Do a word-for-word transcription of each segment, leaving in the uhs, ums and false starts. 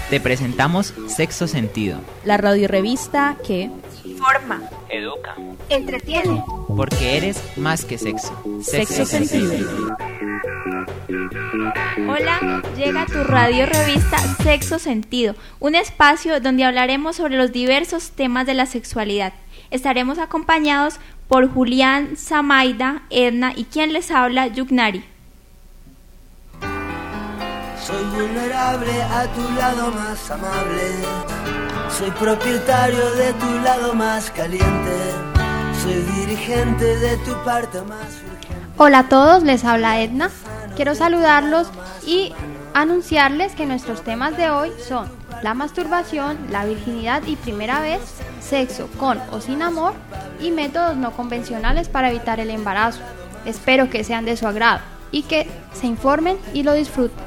te presentamos Sexo Sentido, la radiorrevista que forma, educa, entretiene, porque eres más que sexo. Sexo, sexo Sentido. Sentido. Hola, llega tu radiorrevista Sexo Sentido, un espacio donde hablaremos sobre los diversos temas de la sexualidad. Estaremos acompañados por Julián, Zamaida, Edna y quien les habla, Yugnari. Soy vulnerable a tu lado más amable. Soy propietario de tu lado más caliente. Soy dirigente de tu parte más urgente. Hola a todos, les habla Edna. Quiero saludarlos y anunciarles que nuestros temas de hoy son la masturbación, la virginidad y primera vez, sexo con o sin amor y métodos no convencionales para evitar el embarazo. Espero que sean de su agrado y que se informen y lo disfruten.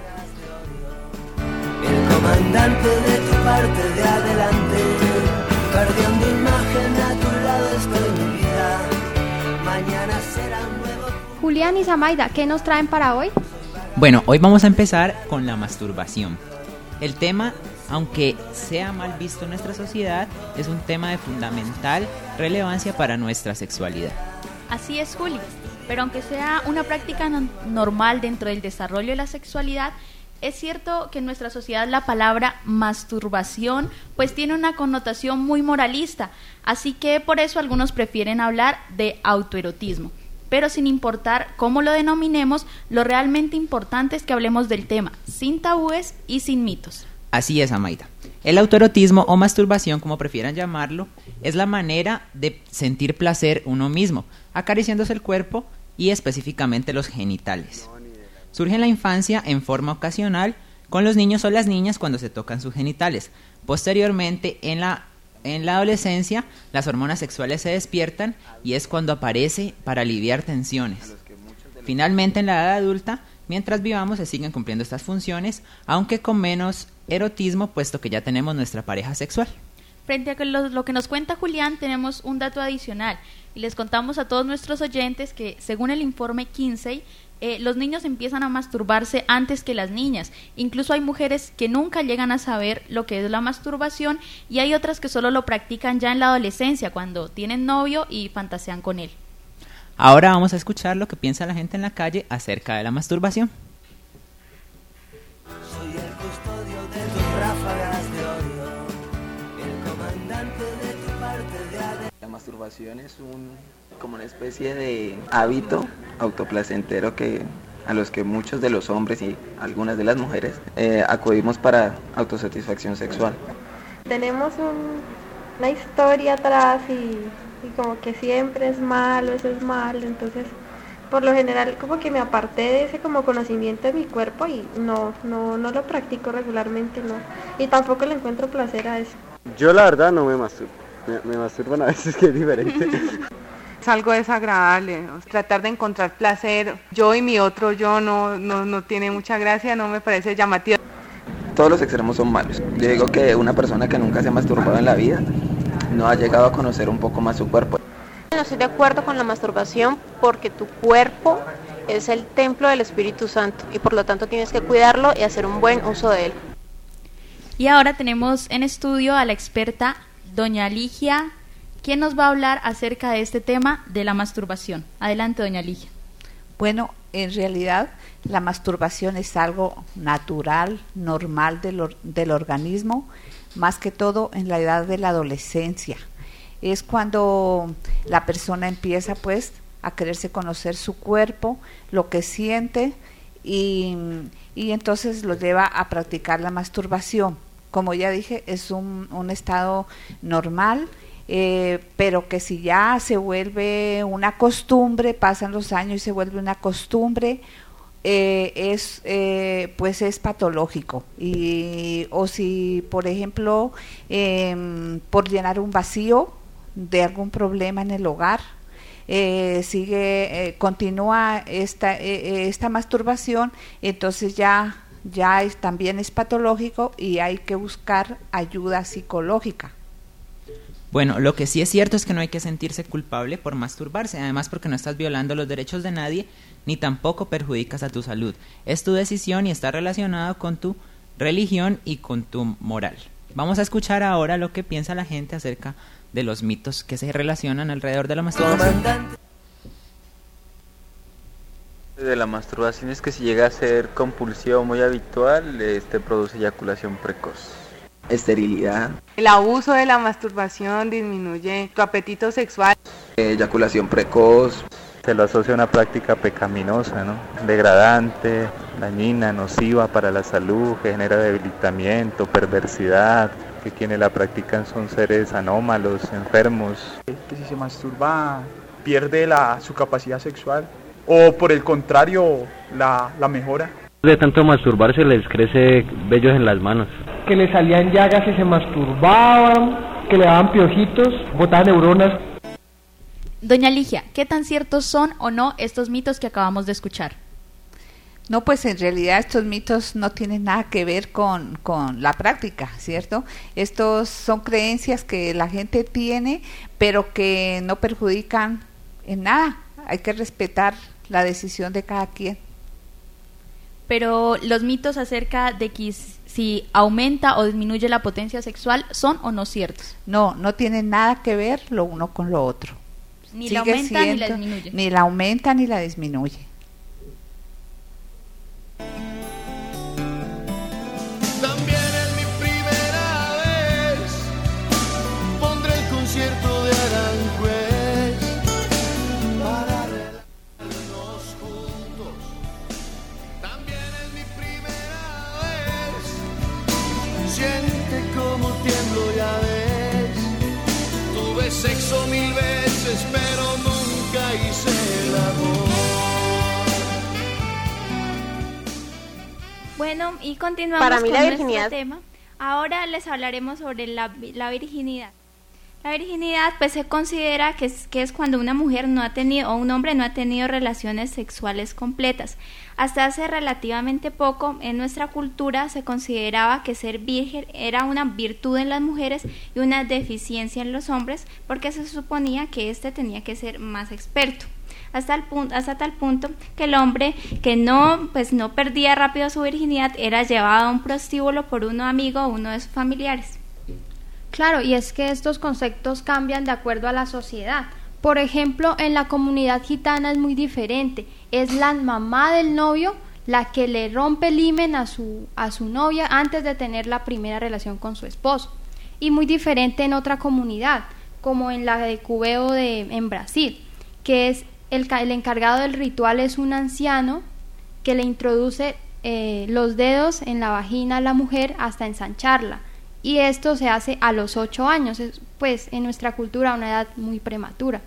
El comandante de tu parte de adelante, guardián de imagen, a tu lado estoy mi vida. Mañana será un nuevo. Julián y Zamaida, ¿qué nos traen para hoy? Bueno, hoy vamos a empezar con la masturbación. El tema, aunque sea mal visto en nuestra sociedad, es un tema de fundamental relevancia para nuestra sexualidad. Así es, Juli, pero aunque sea una práctica no- normal dentro del desarrollo de la sexualidad, es cierto que en nuestra sociedad la palabra masturbación pues tiene una connotación muy moralista, así que por eso algunos prefieren hablar de autoerotismo. Pero sin importar cómo lo denominemos, lo realmente importante es que hablemos del tema, sin tabúes y sin mitos. Así es, Amaida. El autoerotismo o masturbación, como prefieran llamarlo, es la manera de sentir placer uno mismo, acariciándose el cuerpo y específicamente los genitales. Surge en la infancia en forma ocasional con los niños o las niñas cuando se tocan sus genitales. Posteriormente, en la, en la adolescencia, las hormonas sexuales se despiertan y es cuando aparece para aliviar tensiones. Finalmente, en la edad adulta, mientras vivamos se siguen cumpliendo estas funciones, aunque con menos erotismo, puesto que ya tenemos nuestra pareja sexual. Frente a lo, lo que nos cuenta Julián, tenemos un dato adicional y les contamos a todos nuestros oyentes que, según el informe Kinsey, Eh, los niños empiezan a masturbarse antes que las niñas. Incluso hay mujeres que nunca llegan a saber lo que es la masturbación y hay otras que solo lo practican ya en la adolescencia, cuando tienen novio y fantasean con él. Ahora vamos a escuchar lo que piensa la gente en la calle acerca de la masturbación. Soy el custodio de tus ráfagas de odio, el comandante de tu parte de adelante. La masturbación es un como una especie de hábito autoplacentero que a los que muchos de los hombres y algunas de las mujeres eh, acudimos para autosatisfacción sexual. Tenemos un, una historia atrás y, y como que siempre es malo, eso es malo, entonces por lo general como que me aparté de ese como conocimiento de mi cuerpo y no, no, no lo practico regularmente, no, y tampoco le encuentro placer a eso. Yo la verdad no me masturbo, me, me masturban a veces, que es diferente. Es algo desagradable, ¿no? Tratar de encontrar placer, yo y mi otro yo no, no, no tiene mucha gracia, no me parece llamativo. Todos los extremos son malos. Yo digo que una persona que nunca se ha masturbado en la vida no ha llegado a conocer un poco más su cuerpo. No estoy de acuerdo con la masturbación porque tu cuerpo es el templo del Espíritu Santo y por lo tanto tienes que cuidarlo y hacer un buen uso de él. Y ahora tenemos en estudio a la experta doña Ligia, quien nos va a hablar acerca de este tema de la masturbación. Adelante, doña Ligia. Bueno, en realidad la masturbación es algo natural, normal del, or- del organismo, más que todo en la edad de la adolescencia. Es cuando la persona empieza pues a quererse conocer su cuerpo, lo que siente y, y entonces lo lleva a practicar la masturbación. Como ya dije, es un, un estado normal. Eh, pero que si ya se vuelve una costumbre, pasan los años y se vuelve una costumbre, eh, es eh, pues es patológico. Y o si por ejemplo eh, por llenar un vacío de algún problema en el hogar, eh, sigue eh, continúa esta eh, esta masturbación, entonces ya ya es, también es patológico y hay que buscar ayuda psicológica. Bueno, lo que sí es cierto es que no hay que sentirse culpable por masturbarse, además porque no estás violando los derechos de nadie, ni tampoco perjudicas a tu salud. Es tu decisión y está relacionado con tu religión y costumbre moral. Vamos a escuchar ahora lo que piensa la gente acerca de los mitos que se relacionan alrededor de la masturbación. De la masturbación es que si llega a ser compulsivo muy habitual, este produce eyaculación precoz. Esterilidad. El abuso de la masturbación disminuye tu apetito sexual. Eyaculación precoz. Se lo asocia a una práctica pecaminosa, ¿no? Degradante, dañina, nociva para la salud, que genera debilitamiento, perversidad, que quienes la practican son seres anómalos, enfermos. Que si se masturba pierde la, su capacidad sexual o por el contrario la, la mejora. De tanto masturbarse les crece vellos en las manos. Que le salían llagas y se masturbaban, que le daban piojitos, botaban neuronas. Doña Ligia, ¿qué tan ciertos son o no estos mitos que acabamos de escuchar? No, pues en realidad estos mitos no tienen nada que ver con, con la práctica, ¿cierto? Estos son creencias que la gente tiene, pero que no perjudican en nada. Hay que respetar la decisión de cada quien. Pero los mitos acerca de que si aumenta o disminuye la potencia sexual, ¿son o no ciertos? No, no tienen nada que ver lo uno con lo otro. Ni Sigue la aumenta siendo, ni la disminuye. Ni la aumenta ni la disminuye. También en mi primera vez pondré el concierto de Aranjuez para relajarnos juntos. También en mi primera vez siente como tiemblo, ya ves. Tuve sexo mil veces, pero nunca hice el amor. Bueno, y continuamos Para mí con la nuestro virginidad... tema. Ahora les hablaremos sobre la, la virginidad. La virginidad pues se considera que es, que es cuando una mujer no ha tenido o un hombre no ha tenido relaciones sexuales completas. Hasta hace relativamente poco en nuestra cultura se consideraba que ser virgen era una virtud en las mujeres y una deficiencia en los hombres, porque se suponía que éste tenía que ser más experto. Hasta, el punto, hasta tal punto que el hombre que no, pues no perdía rápido su virginidad era llevado a un prostíbulo por uno amigo o uno de sus familiares. Claro, y es que estos conceptos cambian de acuerdo a la sociedad. Por ejemplo, en la comunidad gitana es muy diferente. Es la mamá del novio la que le rompe el himen a su, a su novia antes de tener la primera relación con su esposo. Y muy diferente en otra comunidad, como en la de Cubeo de, en Brasil, que es el, el encargado del ritual es un anciano que le introduce eh, los dedos en la vagina a la mujer hasta ensancharla. Y esto se hace a los ocho años, es, pues en nuestra cultura una edad muy prematura.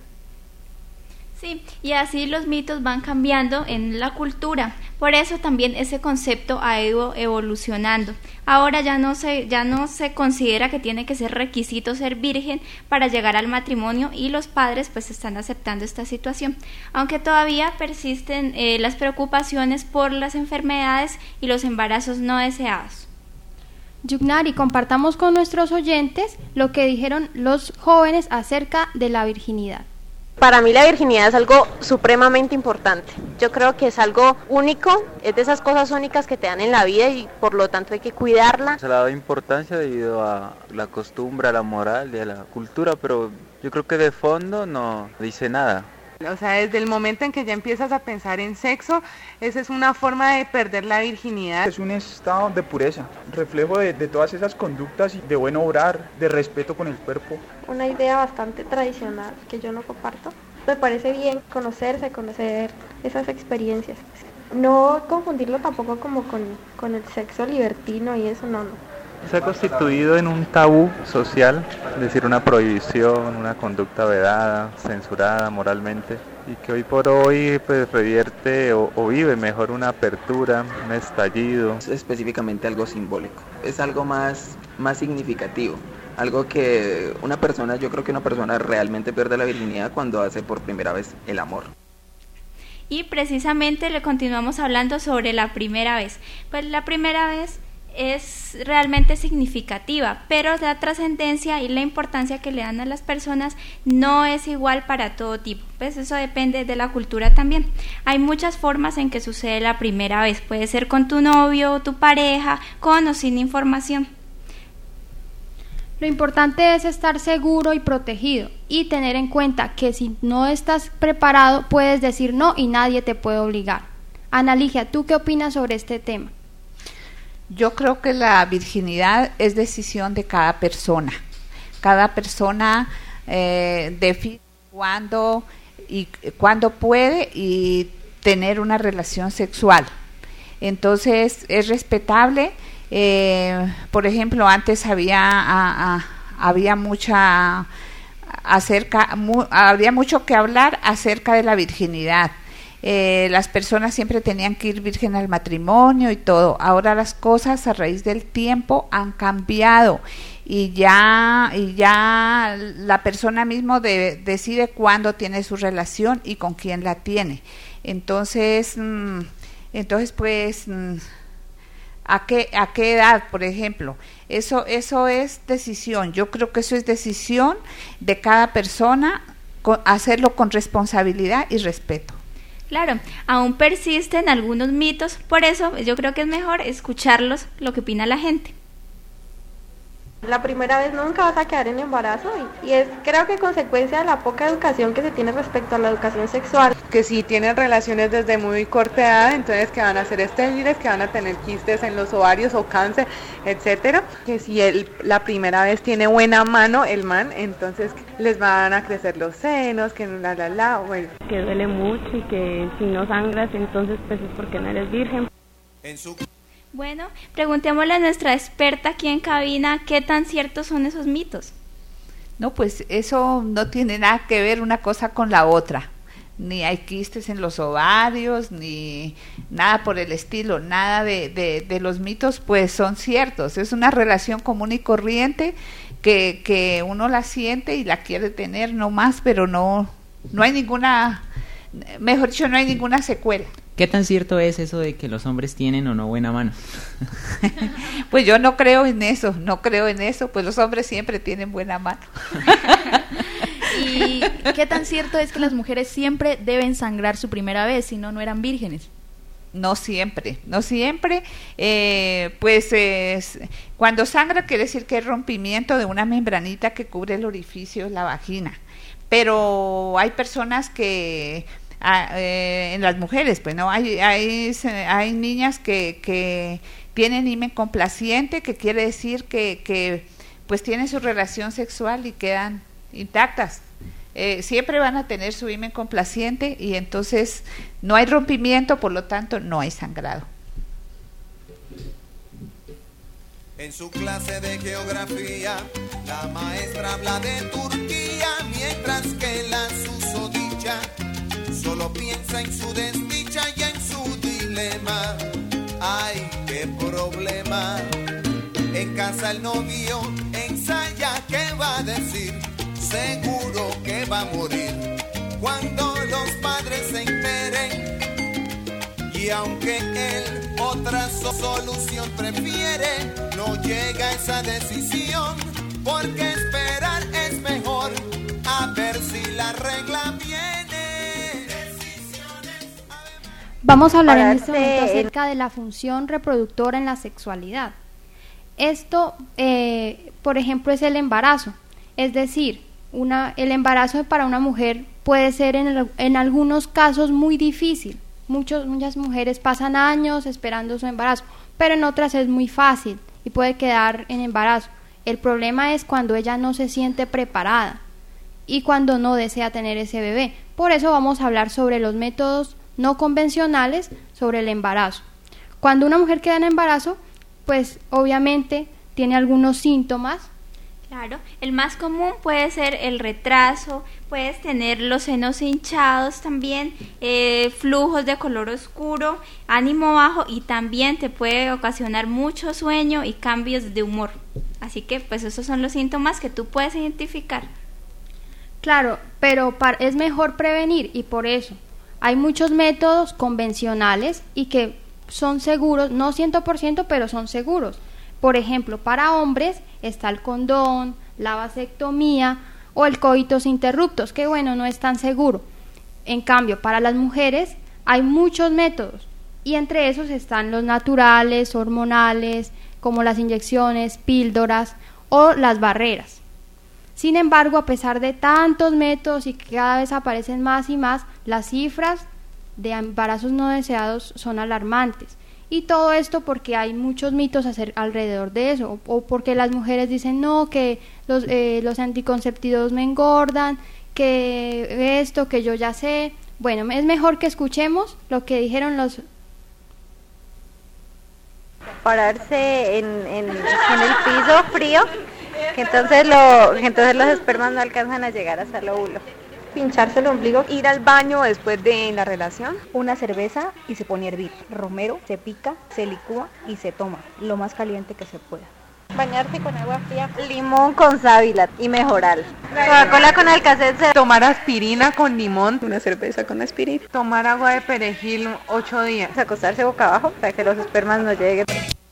Sí, y así los mitos van cambiando en la cultura. Por eso también ese concepto ha ido evolucionando. Ahora ya no se, ya no se considera que tiene que ser requisito ser virgen para llegar al matrimonio, y los padres pues están aceptando esta situación. Aunque todavía persisten eh, las preocupaciones por las enfermedades y los embarazos no deseados. Yugnari, compartamos con nuestros oyentes lo que dijeron los jóvenes acerca de la virginidad. Para mí la virginidad es algo supremamente importante. Yo creo que es algo único, es de esas cosas únicas que te dan en la vida y por lo tanto hay que cuidarla. Se le da importancia debido a la costumbre, a la moral y a la cultura, pero yo creo que de fondo no dice nada. O sea, desde el momento en que ya empiezas a pensar en sexo, esa es una forma de perder la virginidad. Es un estado de pureza, reflejo de, de todas esas conductas de buen obrar, de respeto con el cuerpo. Una idea bastante tradicional que yo no comparto. Me parece bien conocerse, conocer esas experiencias. No confundirlo tampoco como con, con el sexo libertino y eso, no, no. Se ha constituido en un tabú social, es decir, una prohibición, una conducta vedada, censurada moralmente, y que hoy por hoy pues revierte o, o vive mejor una apertura, un estallido. Es específicamente algo simbólico, es algo más, más significativo, algo que una persona, yo creo que una persona realmente pierde la virginidad cuando hace por primera vez el amor. Y precisamente le continuamos hablando sobre la primera vez. Pues la primera vez es realmente significativa, pero la trascendencia y la importancia que le dan a las personas no es igual para todo tipo, pues eso depende de la cultura también. Hay muchas formas en que sucede la primera vez, puede ser con tu novio, tu pareja, con o sin información. Lo importante es estar seguro y protegido y tener en cuenta que si no estás preparado puedes decir no y nadie te puede obligar. Ana Ligia, ¿tú qué opinas sobre este tema? Yo creo que la virginidad es decisión de cada persona. Cada persona eh, define cuándo y cuándo puede y tener una relación sexual. Entonces es respetable. Eh, por ejemplo, antes había a, a, había mucha acerca mu, había mucho que hablar acerca de la virginidad. Eh, las personas siempre tenían que ir virgen al matrimonio y todo. Ahora las cosas a raíz del tiempo han cambiado y ya y ya la persona mismo de, decide cuándo tiene su relación y con quién la tiene. Entonces, mmm, entonces pues mmm, ¿A qué, a qué edad, por ejemplo? Eso, eso es decisión. Yo creo que eso es decisión de cada persona, con, hacerlo con responsabilidad y respeto. Claro, aún persisten algunos mitos, por eso yo creo que es mejor escucharlos, lo que opina la gente. La primera vez nunca vas a quedar en embarazo y, y es creo que consecuencia de la poca educación que se tiene respecto a la educación sexual. Que si tienen relaciones desde muy corta edad, entonces que van a ser estériles, que van a tener quistes en los ovarios o cáncer, etcétera. Que si él la primera vez tiene buena mano el man, entonces les van a crecer los senos, que la la la, bueno. Que duele mucho y que si no sangras entonces pues es porque no eres virgen. En su Bueno, preguntémosle a nuestra experta aquí en cabina, ¿qué tan ciertos son esos mitos? No, pues eso no tiene nada que ver una cosa con la otra. Ni hay quistes en los ovarios, ni nada por el estilo. Nada de, de, de los mitos pues son ciertos. Es una relación común y corriente que, que uno la siente y la quiere tener no más, pero no, no hay ninguna, mejor dicho, no hay ninguna secuela. ¿Qué tan cierto es eso de que los hombres tienen o no buena mano? Pues yo no creo en eso, no creo en eso, pues los hombres siempre tienen buena mano. ¿Y qué tan cierto es que las mujeres siempre deben sangrar su primera vez, si no, no eran vírgenes? No siempre, no siempre, eh, pues eh, cuando sangra quiere decir que hay rompimiento de una membranita que cubre el orificio de la vagina, pero hay personas que... Ah, eh, en las mujeres, pues no, hay hay, hay niñas que, que tienen himen complaciente, que quiere decir que, que pues tienen su relación sexual y quedan intactas. Eh, siempre van a tener su himen complaciente y entonces no hay rompimiento, por lo tanto no hay sangrado. En su clase de geografía, la maestra habla de Turquía, mientras que la susodicha solo piensa en su desdicha y en su dilema. Ay, qué problema. En casa el novio ensaya qué va a decir. Seguro que va a morir cuando los padres se enteren. Y aunque él otra solución prefiere, no llega a esa decisión, porque esperar es mejor, a ver si la regla viene. Vamos a hablar en este momento acerca de la función reproductora en la sexualidad. Esto, eh, por ejemplo, es el embarazo. Es decir, una, el embarazo para una mujer puede ser en, el, en algunos casos muy difícil. Muchos, muchas mujeres pasan años esperando su embarazo, pero en otras es muy fácil y puede quedar en embarazo. El problema es cuando ella no se siente preparada y cuando no desea tener ese bebé. Por eso vamos a hablar sobre los métodos no convencionales sobre el embarazo. Cuando una mujer queda en embarazo, pues obviamente tiene algunos síntomas. Claro, el más común puede ser el retraso, puedes tener los senos hinchados también, eh, flujos de color oscuro, ánimo bajo y también te puede ocasionar mucho sueño y cambios de humor. Así que pues esos son los síntomas que tú puedes identificar. Claro, pero para, es mejor prevenir y por eso hay muchos métodos convencionales y que son seguros, no cien por ciento, pero son seguros. Por ejemplo, para hombres está el condón, la vasectomía o el coitus interruptus, que bueno, no es tan seguro. En cambio, para las mujeres hay muchos métodos y entre esos están los naturales, hormonales, como las inyecciones, píldoras o las barreras. Sin embargo, a pesar de tantos métodos y que cada vez aparecen más y más, las cifras de embarazos no deseados son alarmantes. Y todo esto porque hay muchos mitos alrededor de eso, o, o porque las mujeres dicen no, que los, eh, los anticonceptivos me engordan, que esto, que yo ya sé. Bueno, es mejor que escuchemos lo que dijeron los... Pararse en, en, en el piso frío, que entonces, lo, que entonces los espermas no alcanzan a llegar hasta el óvulo. Pincharse el ombligo, ir al baño después de la relación, una cerveza y se pone a hervir, romero, se pica, se licúa y se toma, lo más caliente que se pueda. Bañarse con agua fría, limón con sábila y mejoral, Coca-Cola con alcacelcer, tomar aspirina con limón, una cerveza con aspirina, tomar agua de perejil ocho días, acostarse boca abajo para que los espermas no lleguen.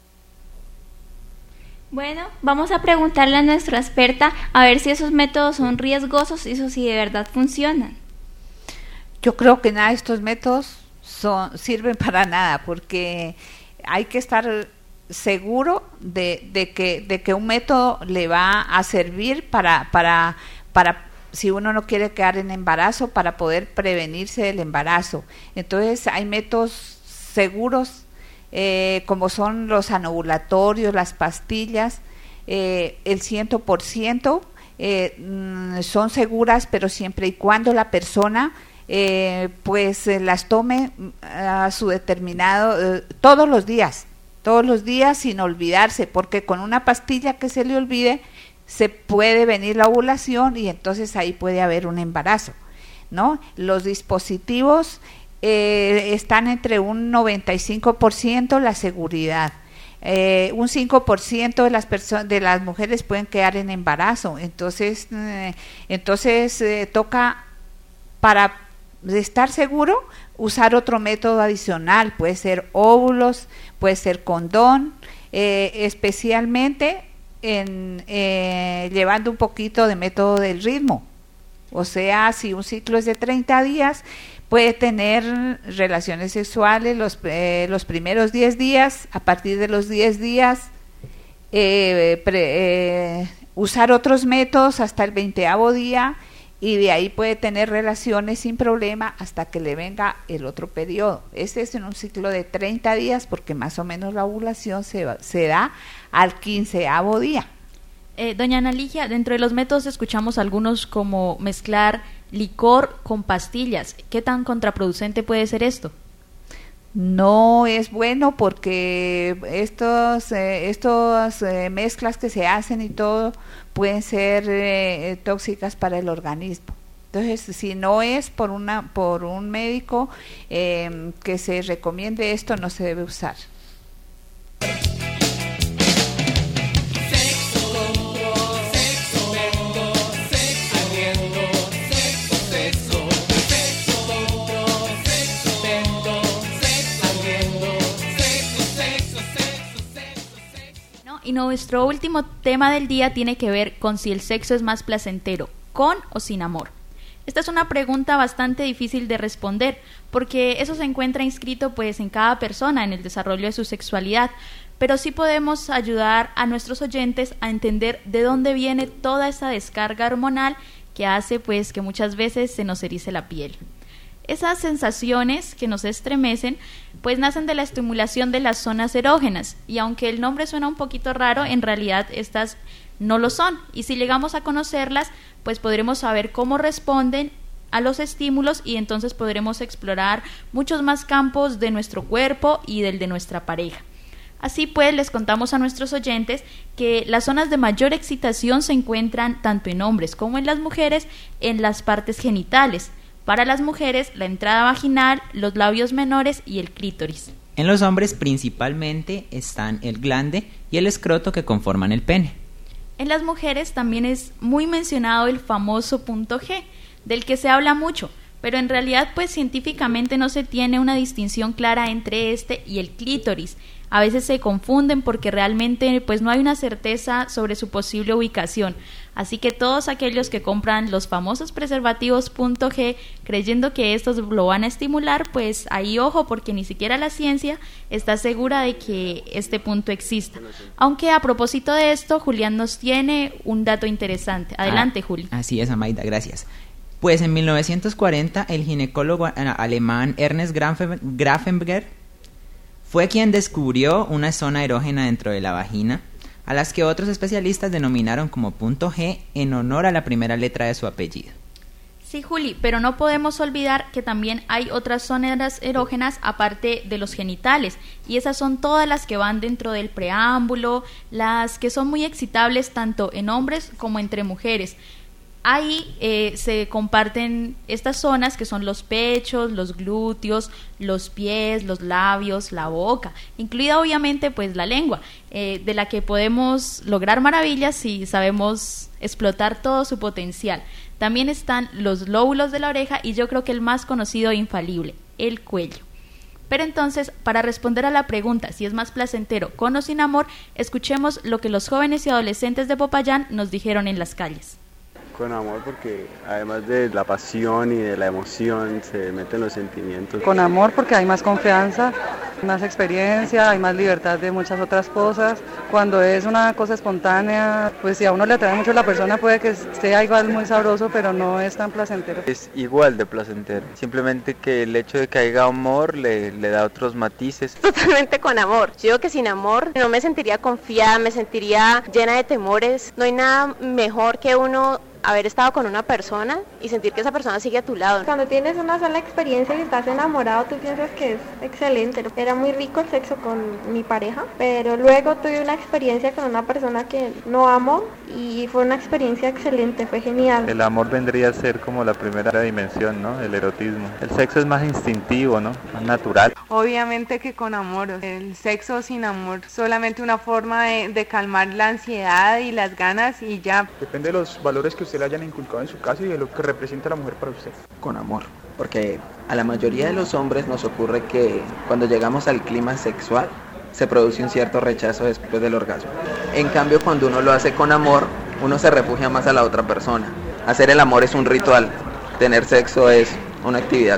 Bueno, vamos a preguntarle a nuestra experta a ver si esos métodos son riesgosos y si de verdad funcionan. Yo creo que nada de estos métodos son, sirven para nada, porque hay que estar seguro de, de, que, de que un método le va a servir para, para, para, si uno no quiere quedar en embarazo, para poder prevenirse del embarazo. Entonces hay métodos seguros, Eh, como son los anovulatorios, las pastillas, eh, el cien por ciento eh, mm, son seguras, pero siempre y cuando la persona eh, pues eh, las tome a su determinado, eh, todos los días, todos los días sin olvidarse, porque con una pastilla que se le olvide se puede venir la ovulación y entonces ahí puede haber un embarazo, ¿no? Los dispositivos Eh, están entre un noventa y cinco por ciento la seguridad, eh, un cinco por ciento de las personas, de las mujeres pueden quedar en embarazo, entonces eh, entonces eh, toca, para estar seguro, usar otro método adicional, puede ser óvulos, puede ser condón, eh, especialmente en eh, llevando un poquito de método del ritmo, o sea, si un ciclo es de treinta días, puede tener relaciones sexuales los, eh, los primeros diez días, a partir de los diez días eh, pre, eh, usar otros métodos hasta el veinteavo día y de ahí puede tener relaciones sin problema hasta que le venga el otro periodo. Este es en un ciclo de treinta días porque más o menos la ovulación se, va, se da al quinceavo día. Eh, doña Ana Ligia, dentro de los métodos escuchamos algunos como mezclar licor con pastillas. ¿Qué tan contraproducente puede ser esto? No es bueno porque estos eh, estos eh, mezclas que se hacen y todo pueden ser eh, tóxicas para el organismo. Entonces, si no es por una por un médico eh, que se recomiende esto, no se debe usar. Y nuestro último tema del día tiene que ver con si el sexo es más placentero, con o sin amor. Esta es una pregunta bastante difícil de responder, porque eso se encuentra inscrito pues en cada persona, en el desarrollo de su sexualidad, pero sí podemos ayudar a nuestros oyentes a entender de dónde viene toda esa descarga hormonal que hace pues que muchas veces se nos erice la piel. Esas sensaciones que nos estremecen pues nacen de la estimulación de las zonas erógenas, y aunque el nombre suena un poquito raro, en realidad estas no lo son, y si llegamos a conocerlas pues podremos saber cómo responden a los estímulos y entonces podremos explorar muchos más campos de nuestro cuerpo y del de nuestra pareja. Así pues, les contamos a nuestros oyentes que las zonas de mayor excitación se encuentran tanto en hombres como en las mujeres en las partes genitales. Para las mujeres, la entrada vaginal, los labios menores y el clítoris. En los hombres principalmente están el glande y el escroto que conforman el pene. En las mujeres también es muy mencionado el famoso punto G, del que se habla mucho, pero en realidad pues científicamente no se tiene una distinción clara entre este y el clítoris. A veces se confunden porque realmente pues no hay una certeza sobre su posible ubicación. Así que todos aquellos que compran los famosos preservativos punto G creyendo que estos lo van a estimular, pues ahí ojo, porque ni siquiera la ciencia está segura de que este punto exista. Aunque a propósito de esto, Julián nos tiene un dato interesante. Adelante, ah, Juli. Así es, Amaida, gracias. Pues en mil novecientos cuarenta el ginecólogo alemán Ernest Grafenberg fue quien descubrió una zona erógena dentro de la vagina, a las que otros especialistas denominaron como punto G en honor a la primera letra de su apellido. Sí, Juli, pero no podemos olvidar que también hay otras zonas erógenas aparte de los genitales, y esas son todas las que van dentro del preámbulo, las que son muy excitables tanto en hombres como entre mujeres. Ahí eh, se comparten estas zonas que son los pechos, los glúteos, los pies, los labios, la boca, incluida obviamente pues la lengua, eh, de la que podemos lograr maravillas si sabemos explotar todo su potencial. También están los lóbulos de la oreja y yo creo que el más conocido e infalible, el cuello. Pero entonces, para responder a la pregunta si es más placentero con o sin amor, escuchemos lo que los jóvenes y adolescentes de Popayán nos dijeron en las calles. Con amor, porque además de la pasión y de la emoción se meten los sentimientos. Con amor, porque hay más confianza, más experiencia, hay más libertad de muchas otras cosas. Cuando es una cosa espontánea, pues si a uno le atrae mucho la persona puede que sea igual muy sabroso, pero no es tan placentero. Es igual de placentero, simplemente que el hecho de que haya amor le, le da otros matices. Totalmente con amor. Yo digo que sin amor no me sentiría confiada, me sentiría llena de temores. No hay nada mejor que uno haber estado con una persona y sentir que esa persona sigue a tu lado. Cuando tienes una sola experiencia y estás enamorado, tú piensas que es excelente. Era muy rico el sexo con mi pareja, pero luego tuve una experiencia con una persona que no amo y fue una experiencia excelente, fue genial. El amor vendría a ser como la primera dimensión, ¿no? El erotismo. El sexo es más instintivo, ¿no? Más natural. Obviamente que con amor. El sexo sin amor, solamente una forma de, de calmar la ansiedad y las ganas y ya. Depende de los valores que usted le hayan inculcado en su casa y de lo que representa la mujer para usted. Con amor, porque a la mayoría de los hombres nos ocurre que cuando llegamos al clima sexual se produce un cierto rechazo después del orgasmo. En cambio, cuando uno lo hace con amor, uno se refugia más a la otra persona. Hacer el amor es un ritual, tener sexo es una actividad.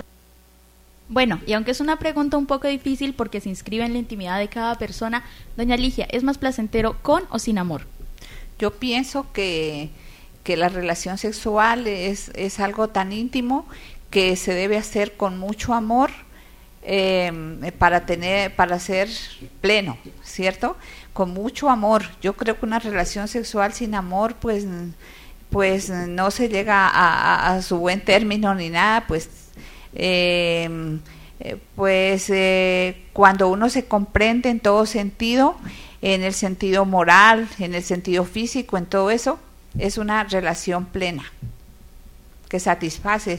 Bueno, y aunque es una pregunta un poco difícil porque se inscribe en la intimidad de cada persona, doña Ligia, ¿es más placentero con o sin amor? Yo pienso que que la relación sexual es, es algo tan íntimo que se debe hacer con mucho amor eh, para tener, para ser pleno, ¿cierto? Con mucho amor. Yo creo que una relación sexual sin amor, pues, pues no se llega a, a, a su buen término ni nada, pues, eh, pues eh, cuando uno se comprende en todo sentido, en el sentido moral, en el sentido físico, en todo eso, es una relación plena que satisface.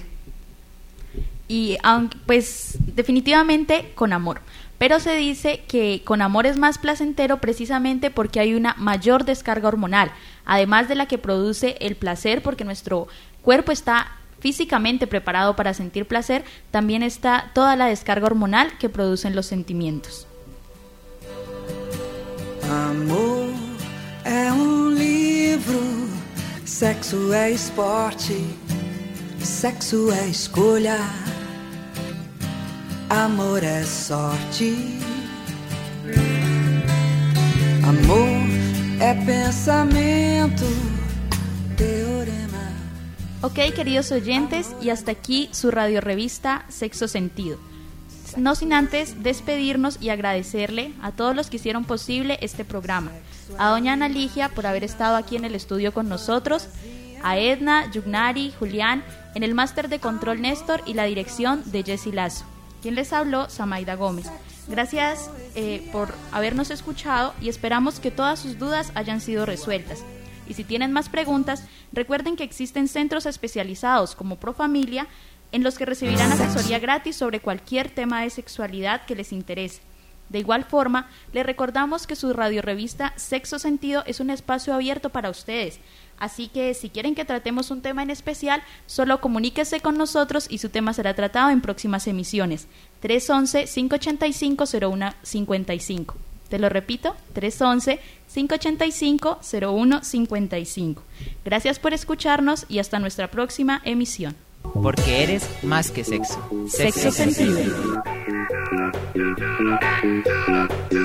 Y aunque, pues definitivamente con amor, pero se dice que con amor es más placentero precisamente porque hay una mayor descarga hormonal, además de la que produce el placer, porque nuestro cuerpo está físicamente preparado para sentir placer, también está toda la descarga hormonal que producen los sentimientos. Amor é um livro, sexo é esporte, sexo é escolha, amor é sorte. Amor é pensamento, teorema. Ok, queridos oyentes, y hasta aquí su radiorevista Sexo Sentido. No sin antes despedirnos y agradecerle a todos los que hicieron posible este programa. A doña Ana Ligia por haber estado aquí en el estudio con nosotros, a Edna, Yugnari, Julián, en el máster de control Néstor y la dirección de Jessy Lazo. Quien les habló, Samaida Gómez. Gracias eh, por habernos escuchado y esperamos que todas sus dudas hayan sido resueltas. Y si tienen más preguntas, recuerden que existen centros especializados como Profamilia, en los que recibirán asesoría gratis sobre cualquier tema de sexualidad que les interese. De igual forma, le recordamos que su radiorevista Sexo Sentido es un espacio abierto para ustedes. Así que si quieren que tratemos un tema en especial, solo comuníquese con nosotros y su tema será tratado en próximas emisiones. tres once, cinco ochenta y cinco, cero uno cincuenta y cinco. Te lo repito, tres once, cinco ochenta y cinco, cero uno cincuenta y cinco. Gracias por escucharnos y hasta nuestra próxima emisión. Porque eres más que sexo. Sexo, Sexo Sentido. Sentido.